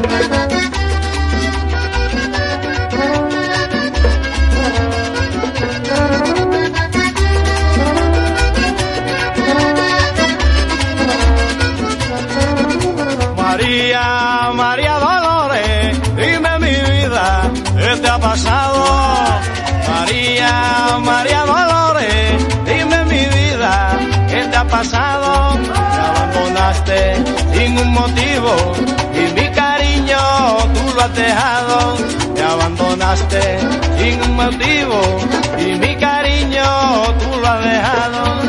María, María Dolores, dime mi vida, ¿qué te ha pasado? María, María Dolores, dime mi vida, ¿qué te ha pasado? Me abandonaste sin un motivo y mi cariño tú lo has dejado. Me abandonaste sin un motivo y mi cariño tú lo has dejado.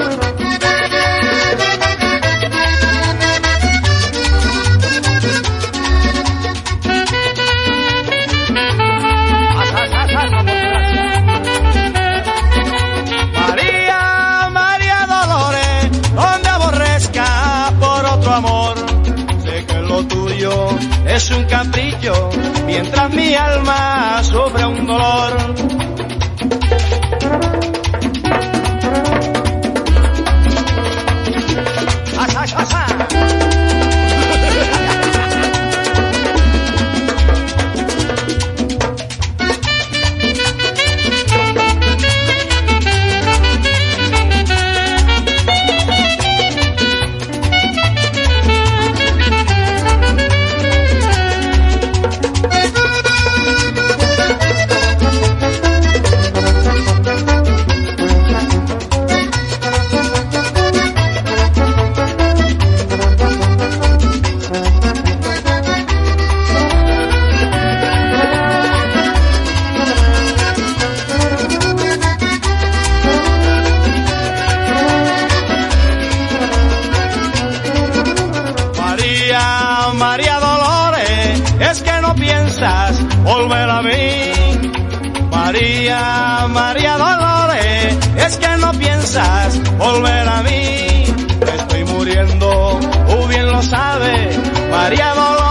María, María Dolores, donde aborrezca por otro amor, sé que lo tuyo es un capricho, mientras mi alma sufre un dolor. María Dolores, es que no piensas volver a mí. María, María Dolores, es que no piensas volver a mí. Me estoy muriendo, tú bien lo sabes, María Dolores.